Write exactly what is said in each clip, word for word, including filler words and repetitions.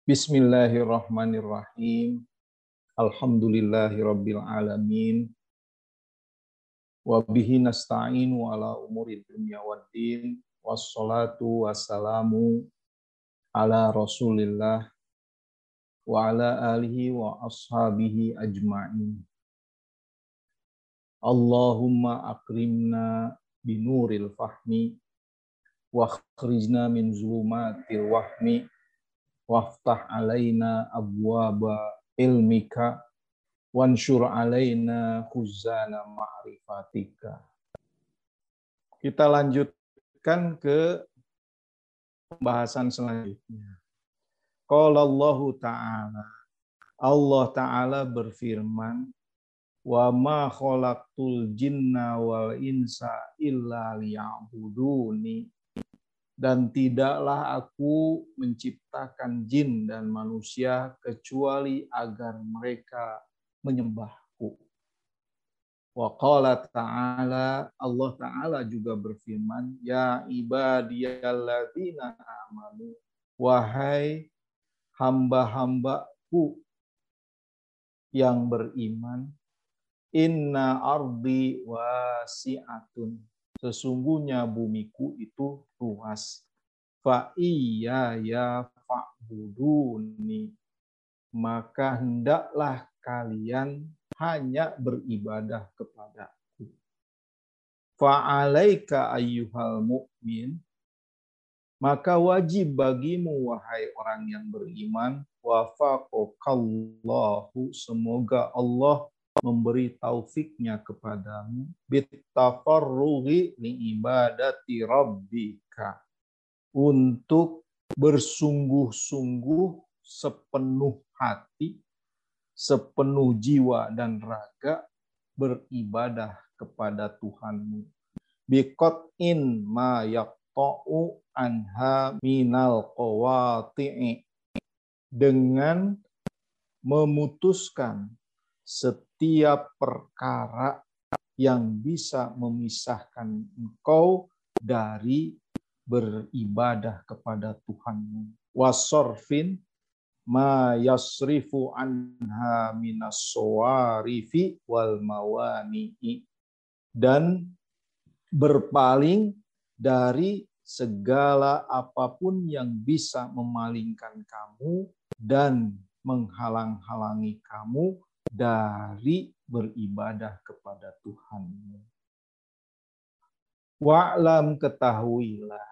Bismillahirrahmanirrahim. Alhamdulillahirabbil alamin. Wa bihi nasta'inu ala umuri dunya waddin. Wassalatu wassalamu ala Rasulillah wa ala alihi wa ashabihi ajma'in. Allahumma akrimna binuril fahmi wa akhrijna min zulumatil wahmi waftah alaina abwaba ilmika wansyur alaina khuzana ma'rifatika. Kita lanjutkan ke pembahasan selanjutnya. Qala Allah Ta'ala, Allah Ta'ala berfirman, wa ma khalaqtul jinna wal insa illa liya'buduni. Dan tidaklah aku menciptakan jin dan manusia kecuali agar mereka menyembahku. Wa qala ta'ala, Allah Ta'ala juga berfirman, ya ibadiyalladzina amanu, wahai hamba-hambaku yang beriman, inna ardi wasi'atun. Sesungguhnya bumiku itu luas. Fa iya ya fa'buduni. Maka hendaklah kalian hanya beribadah kepadaku. Fa'alaika ayyuhal mu'min. Maka wajib bagimu wahai orang yang beriman. Wafaqakallahu. Semoga Allah memberi taufiknya kepadamu bittafarruhi li ibadati rabbika, untuk bersungguh-sungguh sepenuh hati, sepenuh jiwa dan raga beribadah kepada Tuhanmu. Biqat'in ma yaqta'u anha minal qawati'i, dengan memutuskan setiap perkara yang bisa memisahkan engkau dari beribadah kepada Tuhanmu. Wasorfin ma yasrifu anha minas sawarifi wal mawani'i, dan berpaling dari segala apapun yang bisa memalingkan kamu dan menghalang-halangi kamu dari beribadah kepada Tuhanmu. Wa'lam, ketahuilah,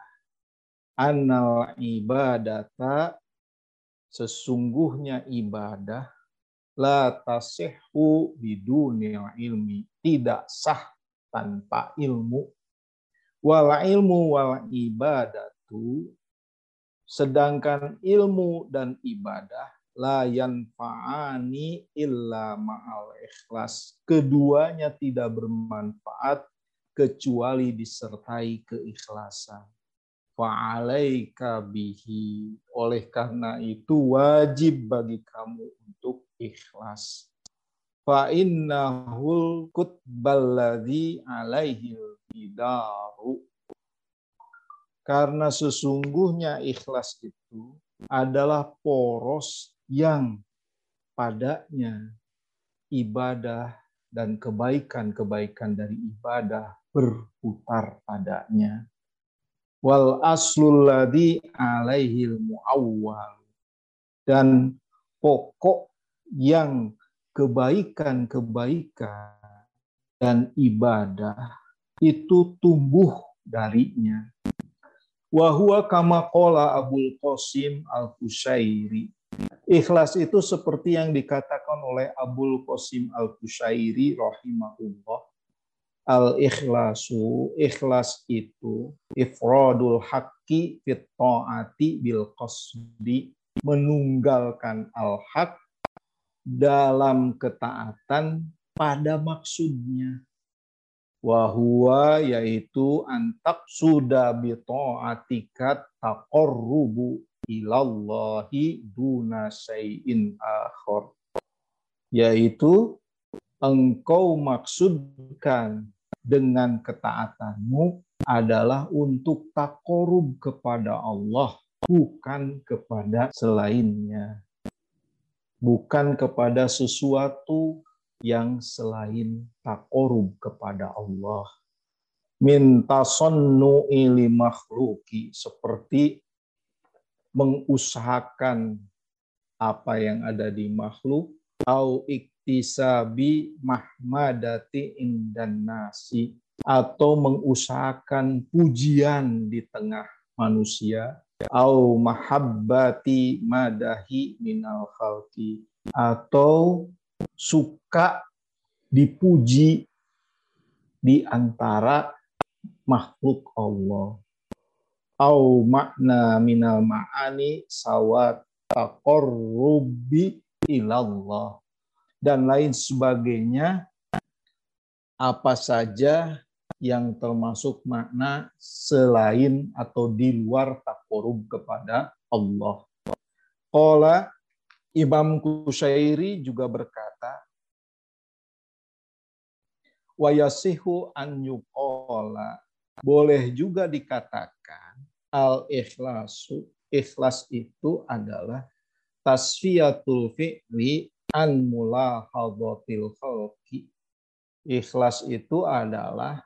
annal ibadata, sesungguhnya ibadah, la tasihhu bidunil ilmi, tidak sah tanpa ilmu. Wal ilmu wal ibadatu, sedangkan ilmu dan ibadah, la yanfa'ani illa ma'al ikhlas, keduanya tidak bermanfaat kecuali disertai keikhlasan. Fa'alaika bihi, oleh karena itu wajib bagi kamu untuk ikhlas. Fa'innahul kutballadzi alaihil bidaru, karena sesungguhnya ikhlas itu adalah poros yang padanya ibadah dan kebaikan-kebaikan dari ibadah berputar padanya. Wal aslul ladzi alaihil muawwal, dan pokok yang kebaikan-kebaikan dan ibadah itu tumbuh darinya. Wa huwa kama qala Abul Qasim Al-Qushairi. Ikhlas itu seperti yang dikatakan oleh Abul Qasim Al-Qushairi rahimahullah. Al-ikhlasu, ikhlas itu ifradul haqqi fit ta'ati bil qasdi, menunggalkan al-haq dalam ketaatan pada maksudnya. Wahua, yaitu antak sudah bita'atikat taqarrubu ilallahi duna syai'in akhar, yaitu engkau maksudkan dengan ketaatanmu adalah untuk taqarrub kepada Allah bukan kepada selainnya, bukan kepada sesuatu yang selain taqarrub kepada Allah. Min tasannu'i li makhluki, seperti mengusahakan apa yang ada di makhluk, au iktisabi mahmadati indan nasi, atau mengusahakan pujian di tengah manusia, au mahabbati madahi minal khalqi, atau suka dipuji di antara makhluk Allah, au makna minal ma'ani sawat taqarrubi ilallah, dan lain sebagainya, apa saja yang termasuk makna selain atau di luar taqarrub kepada Allah. Qala Imam Qushairi juga berkata, wa yasihu an yuqala, boleh juga dikatakan al-ikhlasu, ikhlas itu adalah tasfiyatul fi'li an mulahadhatil khalqi. Ikhlas itu adalah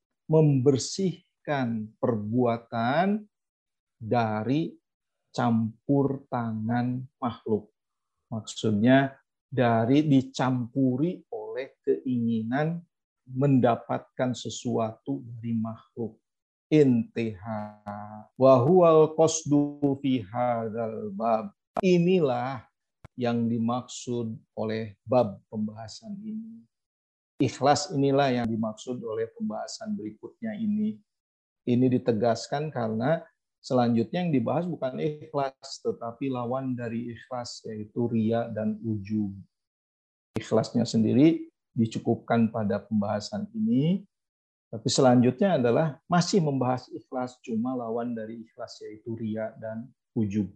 membersihkan perbuatan dari campur tangan makhluk. Maksudnya dari dicampuri oleh keinginan mendapatkan sesuatu dari makhluk. Intiha wa huwal qasdu fi hadzal bab. Inilah yang dimaksud oleh bab pembahasan ini. Ikhlas inilah yang dimaksud oleh pembahasan berikutnya ini. Ini ditegaskan karena selanjutnya yang dibahas bukan ikhlas, tetapi lawan dari ikhlas, yaitu riya dan ujub. Ikhlasnya sendiri dicukupkan pada pembahasan ini, tapi selanjutnya adalah masih membahas ikhlas, cuma lawan dari ikhlas yaitu riya dan ujub.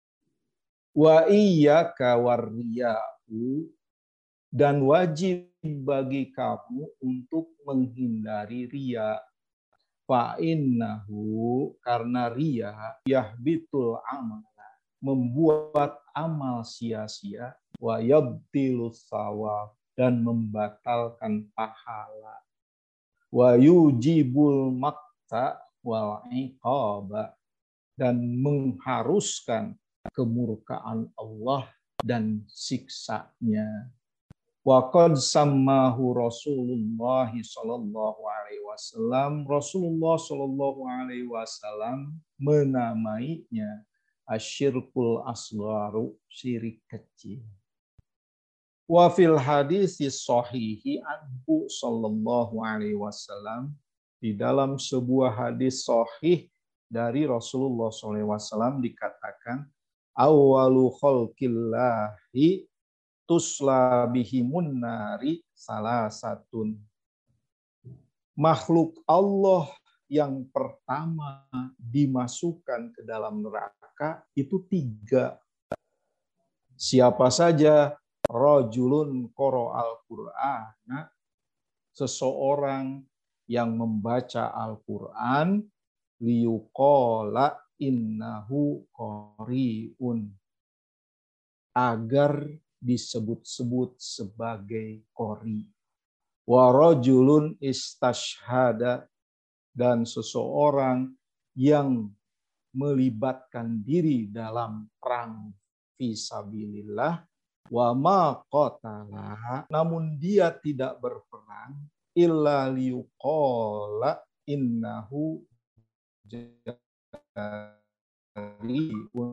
Wa iyyaka warriya'u, dan wajib bagi kamu untuk menghindari riya. Fa innahu, karena riya yahbitul amal, membuat amal sia-sia, wa yabtilus shawab, dan membatalkan pahala, wa yujibul maqta wal iqaba, dan mengharuskan kemurkaan Allah dan siksanya. Wa qad sammahu Rasulullah sallallahu alaihi wasallam, Rasulullah sallallahu alaihi wasallam menamainya asyirkul asgharu, syirik kecil. Wa fil hadis sahihi anhu sallallahu alaihi wasallam, di dalam sebuah hadis sahih dari Rasulullah sallallahu alaihi wasallam dikatakan, awwalu khalqillahi tusla bihimun nari salasatun. Makhluk Allah yang pertama dimasukkan ke dalam neraka itu tiga. Siapa saja? Rajulun qara'al Qur'ana, seseorang yang membaca Al-Qur'an, liyuqala innahu qari'un, agar disebut-sebut sebagai qari. Wa rajulun istashhada, dan seseorang yang melibatkan diri dalam perang fisabilillah, wa ma qatala, namun dia tidak berperang, illa liyuqala innahu jariun,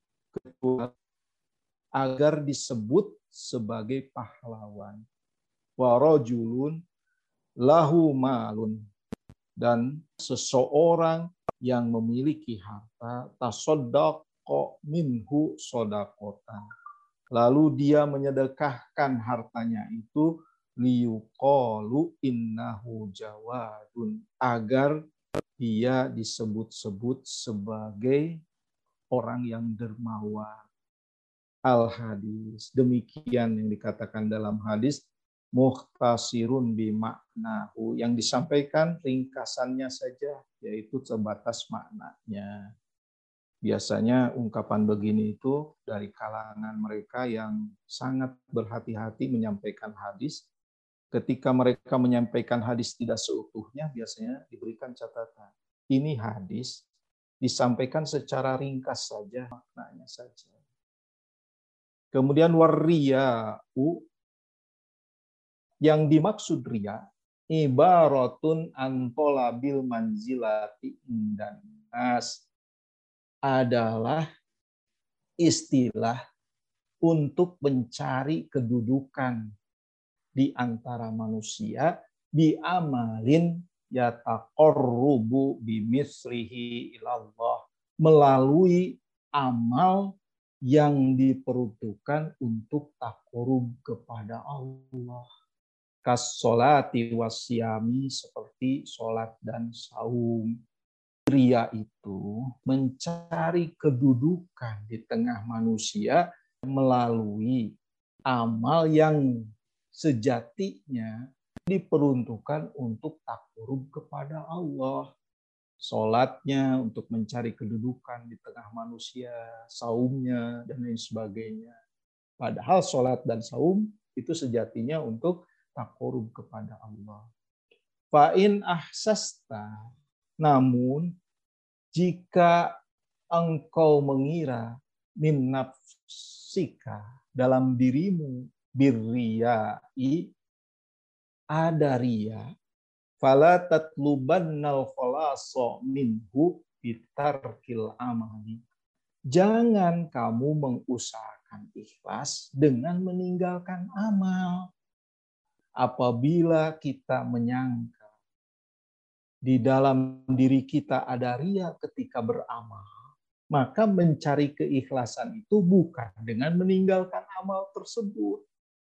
agar disebut sebagai pahlawan. Wa rajulun lahu malun, dan seseorang yang memiliki harta, tasaddaqa minhu shadaqatan, lalu dia menyedekahkan hartanya itu, liyuqalu innahu jawadun, agar dia disebut-sebut sebagai orang yang dermawan. Al-hadis, demikian yang dikatakan dalam hadis, mukhtasirun bimaknahu, yang disampaikan ringkasannya saja, yaitu sebatas maknanya. Biasanya ungkapan begini itu dari kalangan mereka yang sangat berhati-hati menyampaikan hadis. Ketika mereka menyampaikan hadis tidak seutuhnya, biasanya diberikan catatan. Ini hadis disampaikan secara ringkas saja, maknanya saja. Kemudian warriya'u, yang dimaksud riya, ibaratun antolabil manzilati indan nas, adalah istilah untuk mencari kedudukan di antara manusia bi amalin yataqarrubu bimisrihi ilallah, melalui amal yang diperuntukkan untuk takarub kepada Allah. Kas-sholati wasyami, seperti sholat dan saum. Riya itu mencari kedudukan di tengah manusia melalui amal yang sejatinya diperuntukkan untuk takarub kepada Allah. Sholatnya untuk mencari kedudukan di tengah manusia, saumnya, dan lain sebagainya. Padahal sholat dan saum itu sejatinya untuk takarub kepada Allah. Fa'in ahsasta, namun jika engkau mengira min nafsika, dalam dirimu, birriyai, ada riya, fala tatlubannal khalaso minhu bitarkil amali. Jangan kamu mengusahakan ikhlas dengan meninggalkan amal. Apabila kita menyangka di dalam diri kita ada riya ketika beramal, maka mencari keikhlasan itu bukan dengan meninggalkan amal tersebut.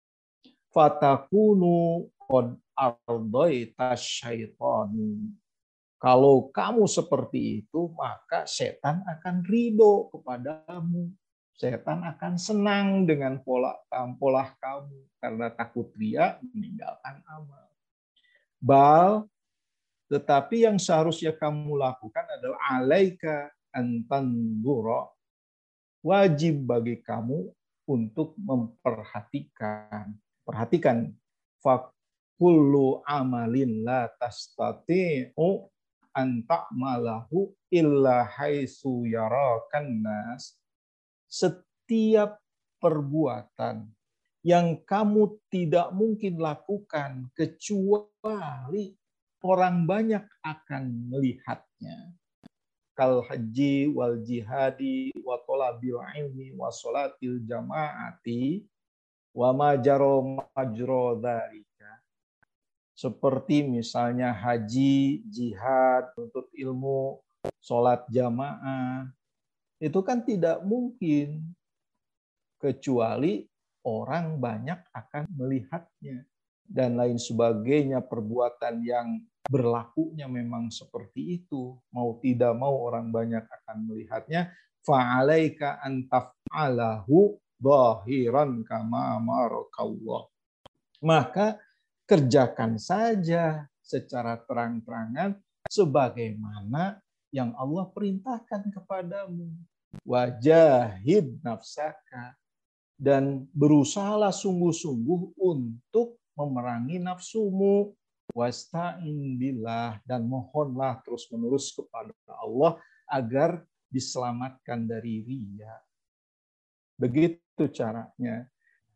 Fatakunu qad ardaita syaitanu. Kalau kamu seperti itu, maka setan akan ridho kepadamu. Setan akan senang dengan pola pola kamu karena takut riya meninggalkan amal. Bal, tetapi yang seharusnya kamu lakukan adalah alaika antandura, wajib bagi kamu untuk memperhatikan. Perhatikan, fakullu amalin la tastati'u an ta'malahu illa haitsu yarakan nas. Setiap perbuatan yang kamu tidak mungkin lakukan kecuali orang banyak akan melihatnya. Kal haji wal jihadi wa talabil ilmi wa sholatil jamaati wa majaro majro dzalika. Seperti misalnya haji, jihad, untuk ilmu, sholat jamaah. Itu kan tidak mungkin kecuali orang banyak akan melihatnya. Dan lain sebagainya, perbuatan yang berlakunya memang seperti itu. Mau tidak mau orang banyak akan melihatnya. Fa'alaika an taf'alahu dhahiran kama amarakallah. Maka kerjakan saja secara terang-terangan sebagaimana yang Allah perintahkan kepadamu. Wajahid nafsaka, dan berusahalah sungguh-sungguh untuk memerangi nafsumu. Wasta'in billah, dan mohonlah terus-menerus kepada Allah agar diselamatkan dari riya. Begitu caranya.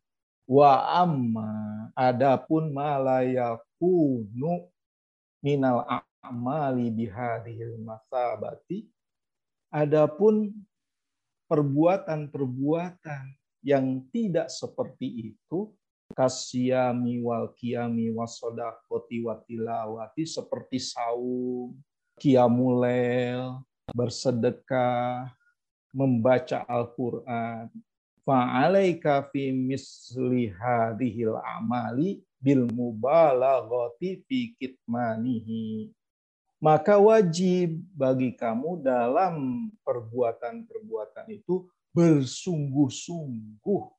Wa amma, adapun ma la yakunu minal a'mali bihadhil masabati, adapun perbuatan-perbuatan yang tidak seperti itu, kasyami wal qiyami wasodaqoti watilawati, seperti saum, qiyamulail, bersedekah, membaca Al-Quran. Fa'alaika fi misli hadhil amali bil mubalaghati fi kitmanihi. Maka wajib bagi kamu dalam perbuatan-perbuatan itu bersungguh-sungguh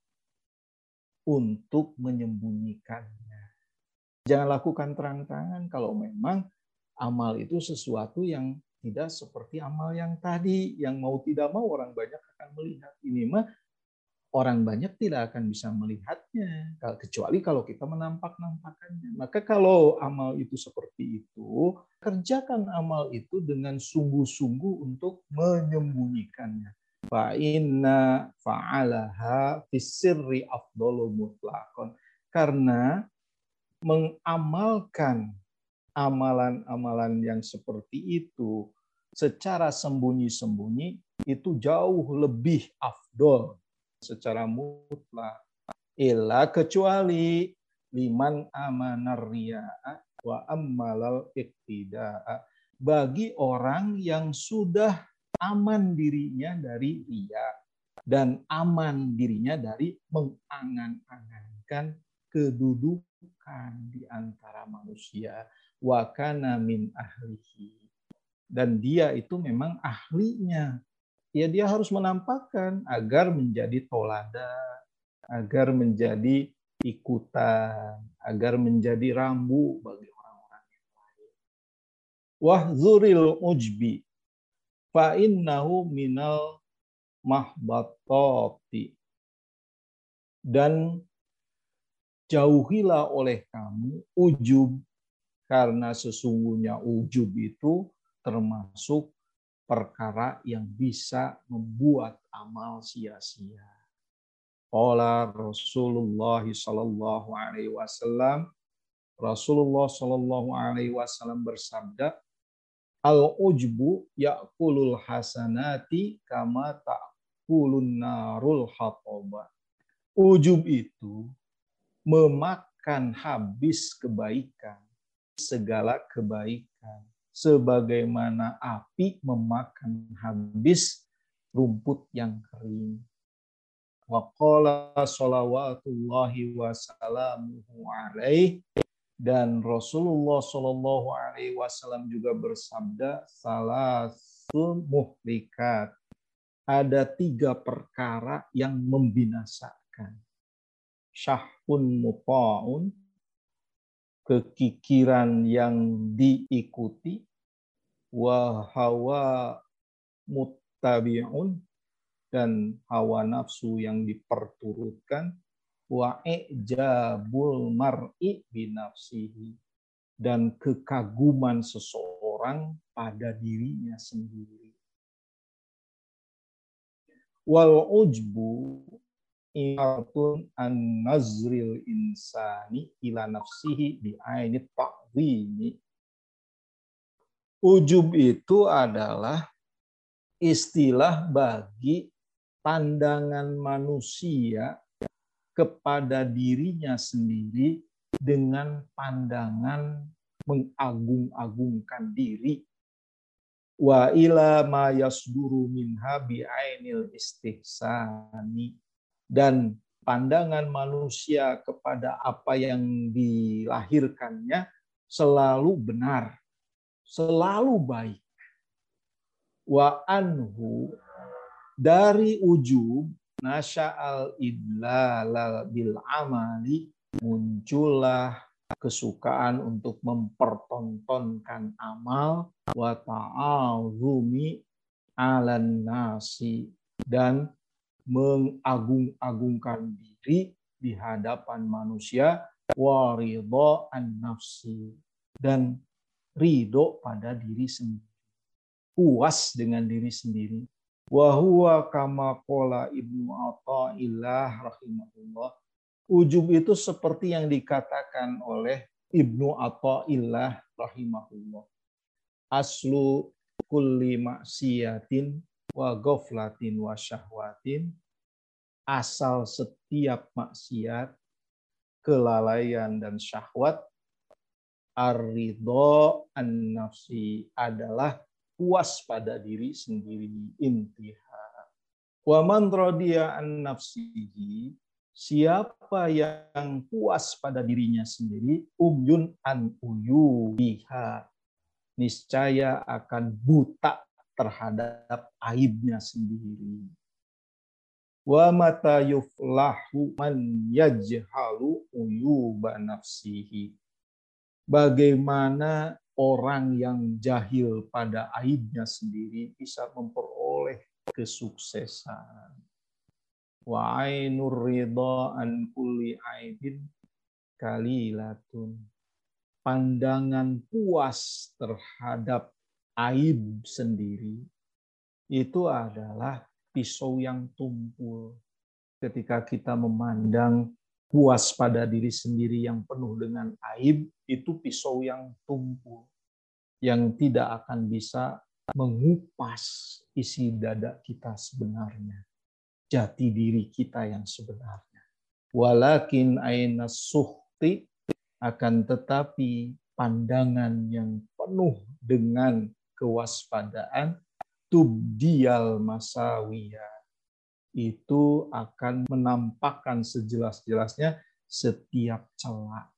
untuk menyembunyikannya. Jangan lakukan terang-terangan kalau memang amal itu sesuatu yang tidak seperti amal yang tadi, yang mau tidak mau orang banyak akan melihat. Ini mah orang banyak tidak akan bisa melihatnya, kecuali kalau kita menampak-nampakannya. Maka kalau amal itu seperti itu, kerjakan amal itu dengan sungguh-sungguh untuk menyembunyikannya. Fa inna fa'alaha fisirri afdalu mutlaqan. Karena mengamalkan amalan-amalan yang seperti itu secara sembunyi-sembunyi itu jauh lebih afdol secara mutlak. Illa kecuali liman amanar riya'a wa ammalal iktida'a. Bagi orang yang sudah aman dirinya dari riya dan aman dirinya dari mengangan-angankan kedudukan di antara manusia. Wa kana min ahlihi. Dan dia itu memang ahlinya. Ya dia harus menampakkan agar menjadi toladan, agar menjadi ikutan, agar menjadi rambu bagi orang-orang yang lain. Wahzuril ujbi fa innahu minal mahbatati. Dan jauhilah oleh kamu ujub, karena sesungguhnya ujub itu termasuk perkara yang bisa membuat amal sia-sia. Qala Rasulullah sallallahu alaihi wasallam, Rasulullah sallallahu alaihi wasallam bersabda, al-ujbu ya'kulul hasanati kama ta'kulun narul hataba. Ujub itu memakan habis kebaikan, segala kebaikan, sebagaimana api memakan habis rumput yang kering. Wa qala shalawatullahi wa salamuhu alaihi, dan Rasulullah shallallahu alaihi wasallam juga bersabda, salasun muhlikat, ada tiga perkara yang membinasakan. Syahun muta'un, kekikiran yang diikuti, wa hawa muttabi'un, dan hawa nafsu yang diperturutkan, wa i'jabul mar'i binafsihi, dan kekaguman seseorang pada dirinya sendiri. Wal ujbu iratun an nazril insani ila nafsihi bi ainit ta'zimi. Ujub itu adalah istilah bagi pandangan manusia kepada dirinya sendiri dengan pandangan mengagung-agungkan diri. Wa ila ma yasduru minha bi ainil istihsani, dan pandangan manusia kepada apa yang dilahirkannya selalu benar, selalu baik. Wa anhu, dari ujub, nasya'al idlal bil amali, muncullah kesukaan untuk mempertontonkan amal, wa ta'azumi 'alan nasi, dan mengagung-agungkan diri di hadapan manusia, wa ridha an nafsi, dan ridho pada diri sendiri, puas dengan diri sendiri. Wa huwa kama qala Ibnu Athaillah rahimahullah. Ujub itu seperti yang dikatakan oleh Ibnu Athaillah rahimahullah. Aslu kulli maksiatin wa ghaflatin wa syahwatin. Asal setiap maksiat, kelalaian dan syahwat, ar-ridha an-nafsi, adalah puas pada diri sendiri. Intiha. Wa man radiya an nafsihi, siapa yang puas pada dirinya sendiri, umyun an uyubiha, niscaya akan buta terhadap aibnya sendiri. Wa mata yuflahu man yajhalu uyuba nafsihi. Bagaimana orang yang jahil pada aibnya sendiri bisa memperoleh kesuksesan. Wa ainur ridha an kulli aibin kalilatun. Pandangan puas terhadap aib sendiri itu adalah pisau yang tumpul. Ketika kita memandang puas pada diri sendiri yang penuh dengan aib, itu pisau yang tumpul, yang tidak akan bisa mengupas isi dada kita sebenarnya, jati diri kita yang sebenarnya. Walakin aina suhti, akan tetapi pandangan yang penuh dengan kewaspadaan, tubdiyal masawiyah, itu akan menampakkan sejelas-jelasnya setiap celah.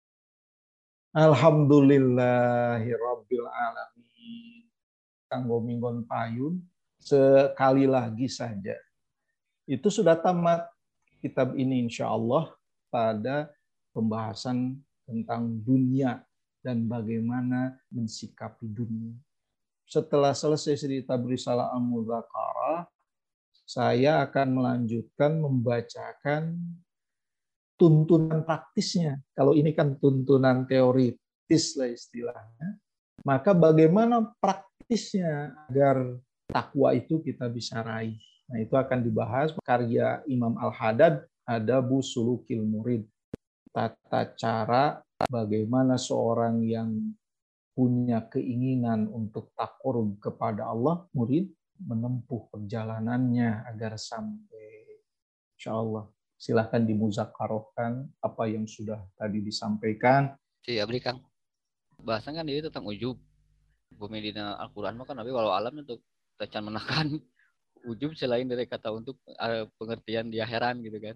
Alhamdulillahirabbil alamin. Kanggo minggon payun sekali lagi saja. Itu sudah tamat kitab ini insyaallah pada pembahasan tentang dunia dan bagaimana mensikapi dunia. Setelah selesai cerita Risalah Al-Mudzakarah, saya akan melanjutkan membacakan tuntunan praktisnya. Kalau ini kan tuntunan teoritis lah istilahnya. Maka bagaimana praktisnya agar takwa itu kita bisa raih. Nah, itu akan dibahas karya Imam Al-Haddad, Adabu Sulukil Murid. Tata cara bagaimana seorang yang punya keinginan untuk takarrub kepada Allah, murid menempuh perjalanannya agar sampai. Insyaallah. Silahkan dimuzakarohkan apa yang sudah tadi disampaikan. Iya, beri Kang. Bahasan kan dia tentang ujub. Bumi dina Al-Quran mah kan tapi walau alam untuk tacan menekan ujub selain dari kata untuk uh, pengertian dia heran gitu kan.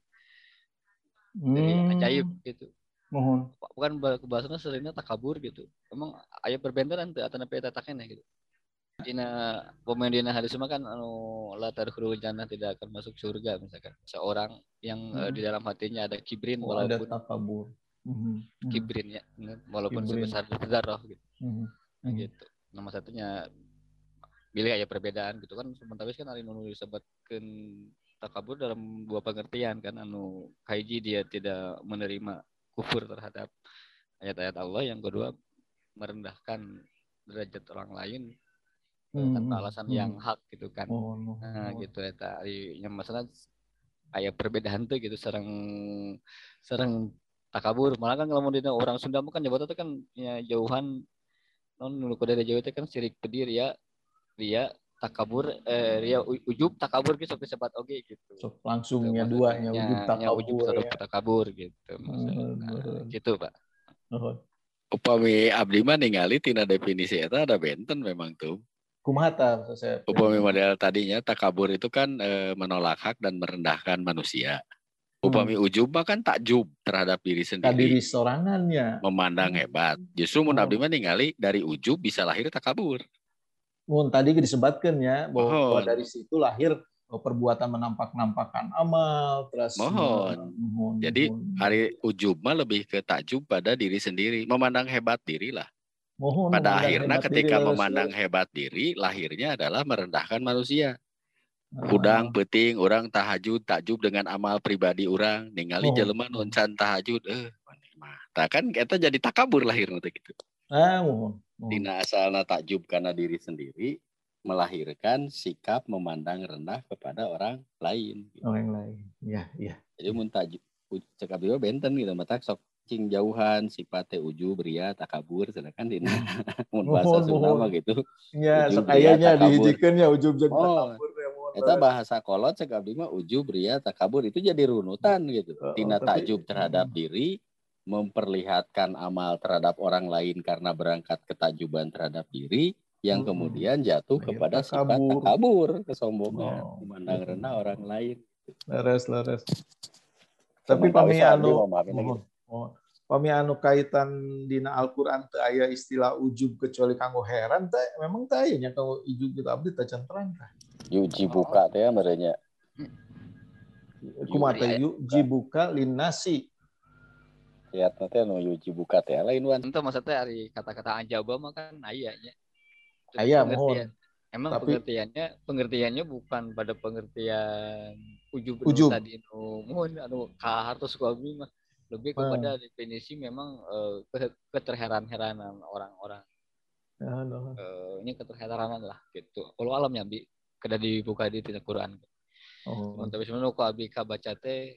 Dari Hmm, ajaib gitu. Mohon. Bukan kebahasannya seringnya takabur gitu. Emang ayat perbendaran tuh atau nape tataknya gitu. Dina pemain dina hadis mah kan anu la tadkhulul jannah, tidak akan masuk surga misalkan seorang yang hmm. uh, di dalam hatinya ada kibrin oh, walaupun ada takabur. Hmm. Kibrin ya, walaupun kibrin. Sebesar dzarrah gitu. Hmm. Nah, gitu. Nomor satunya bila ya perbedaan gitu kan, sementara kan ari nu disebutkeun takabur dalam dua pengertian kan, anu kaiji dia tidak menerima kufur terhadap ayat-ayat Allah, yang kedua merendahkan derajat orang lain hmm, tanpa alasan hmm. yang hak gitu kan. Oh, no, nah no. Gitu ya tadi yang masalah ayat perbedaan tuh gitu, serang serang takabur. Malah kan kalau mau dina orang Sunda kan nyebut itu kan ya jauhan non nulu dari Jawa itu kan sirik pedir ya dia takabur eh dia ujub takabur gitu sampai sepat oge gitu. So, langsungnya gitu, dua nya ujub takabur, ujub ya. takabur gitu maksudnya. Nah, gitu Pak. Oh. Upami abdi mah ningali tina definisi eta ada benten memang tuh. Kumata saya. Upami model tadinya takabur itu kan e, menolak hak dan merendahkan manusia. Upami hmm. ujub mah kan takjub terhadap diri sendiri. Diri sorangannya. Memandang hmm. hebat. Justru mun abdi mah ningali dari ujub bisa lahir takabur. Mun tadi disebutkan ya bahwa, oh. bahwa dari situ lahir perbuatan menampak-nampakkan amal, terus mohon. mohon. Jadi hari ujub mah lebih ke takjub pada diri sendiri, memandang hebat diri lah. Mohon, pada akhirnya ketika diri, memandang lalu. hebat diri, lahirnya adalah merendahkan manusia. Ah. Hudang, peting, orang tahajud, takjub dengan amal pribadi orang, ningali oh. jelema noncan tahajud, eh, mah. Tak kan kita jadi takabur lahir nanti gitu. Ah, mohon. Dina asalna takjub karena diri sendiri, melahirkan sikap memandang rendah kepada orang lain. Gitu. Orang lain, ya, ya. Jadi mun takjub, cekap dia benten gitu, matak sok cing jauhan, sifatnya ujub, ria, takabur, sedangkan dina mun bahasa Sunda mah gitu. Ya, sekayanya dihijikeun ya ujub jeung oh, takabur. Eta bahasa kolot cekap dia mah ujub, ria, takabur itu jadi runutan gitu. Dina takjub terhadap diri, memperlihatkan amal terhadap orang lain karena berangkat ketakjuban terhadap diri, yang kemudian jatuh kepada takabur. Sifat takabur, kesombongan, oh. memandang rendah orang lain. Leres, leres. Tapi pami anu, oh, pami anu kaitan dina Al-Qur'an teu aya istilah ujub kecuali kanggo heran teh, memang teh aya nya kanggo ujub gitu abdi teh can terang tah. Yuji buka teh merenya. Kumaha teh yuji buka linnasi. Lihat nanti anu yuji buka teh lain wan. Itu maksudnya hari kata-kata anjaba mah kan ayahnya. Ayah mohon. Emang tapi, pengertiannya pengertiannya bukan pada pengertian ujub, ujub. tadi nu mohon anu ka hartos ku abdi mah lebih kepada hmm. definisi memang uh, keterheran-heranan orang-orang. Ya, no. uh, ini keterheranan lah gitu. Kalau alamnya bi kada dibuka di tina Quran. Oh. Tapi sebenarnya ku abi ka baca teh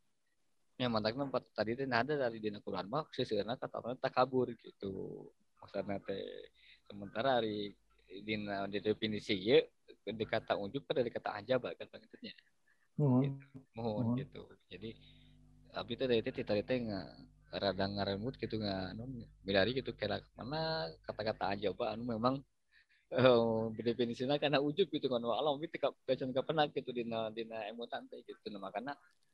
nya mantakna tadi teh ada dari dina Quran mah seseueurna kata takabur gitu. Maksudna teh sementara hari dina di definisi ye di kata ujub pada di kata ajab kan maksudnya. Mohon gitu. Mohon uh-huh. gitu. Jadi abi teh dari teh tadi teh rada ngaremut gitu nggak anu bidari gitu kira mana kata-kata ajab anu memang oh, definisinya karena ujub gitu kan alam itu kacan ka pernah gitu dina dina emutan teh gitu nah makanya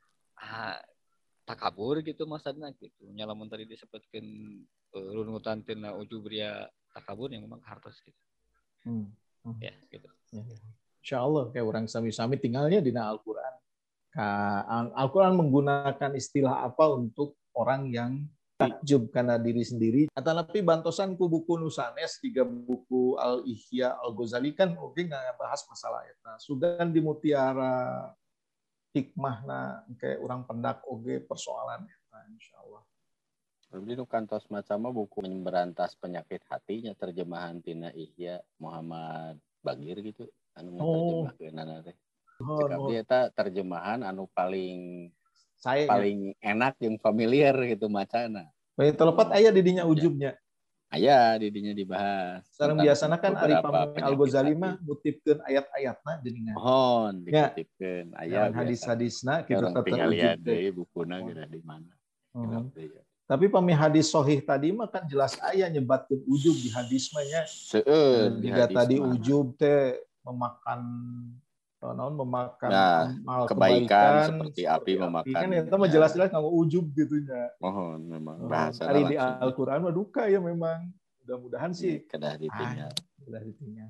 ah takabur gitu maksudnya gitu nyalamun tadi disebutkan uh, runutan tina ujub ria takabur yang memang hartos gitu. Hmm. Hmm. Ya gitu. Ya. Insyaallah kayak orang sami-sami tinggalnya dina Al-Qur'an. Al-Qur'an menggunakan istilah apa untuk orang yang takjub karena diri sendiri. Tetapi bantosan ku buku nusanes tiga buku Al-Ihya Al-Ghazali kan mungkin nggak bahas masalah eta. Sugan di mutiara hikmahna kayak orang pendak oge persoalan eta insyaallah. Jadi nu kantos macam buku memberantas penyakit hatinya terjemahan tina Ihya Muhammad Bagir gitu anu ngaterjemahkeunana teh. Cek abdi eta terjemahan anu paling saya paling ya. Enak yang familiar gitu macana. Bae telepat aya di dinya ujubnya. Aya di dinya dibahas. Sareng biasana kan ari pami Al-Ghazali mah ngutipkeun ayat-ayatna geuningan. Mohon dikutipkeun aya hadis-hadisna kita tetep ujub deui bukuna geus di mana. Uh-huh. Tapi pami hadis sahih tadi mah kan jelas aya nyebatkeun ujub di hadis mah nya. Seueur di hadis tadi mana. Ujub teh memakan naon memakan nah, amal kebaikan, kebaikan seperti api memakan. Kan itu mah jelas-jelas nganggo ujub gitu nya. Mohon memang bahasa hari di Al-Qur'an mah duka ya memang. Mudah-mudahan sih kedah ditinggal. Kedah ditinggal.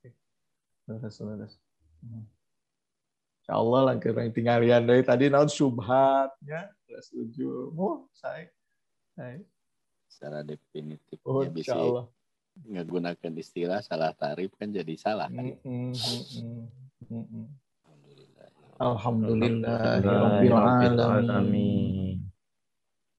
Terus terus. Insyaallah lah keur tinggalian deui tadi naon syubhatnya geus ujub. Oh, saya. Saya. Secara definitif oh, ya bisa menggunakan istilah salah tarif kan jadi salah kan. Mm-mm, mm-mm. Mm-mm. Alhamdulillah. Alhamdulillah. Alhamdulillah.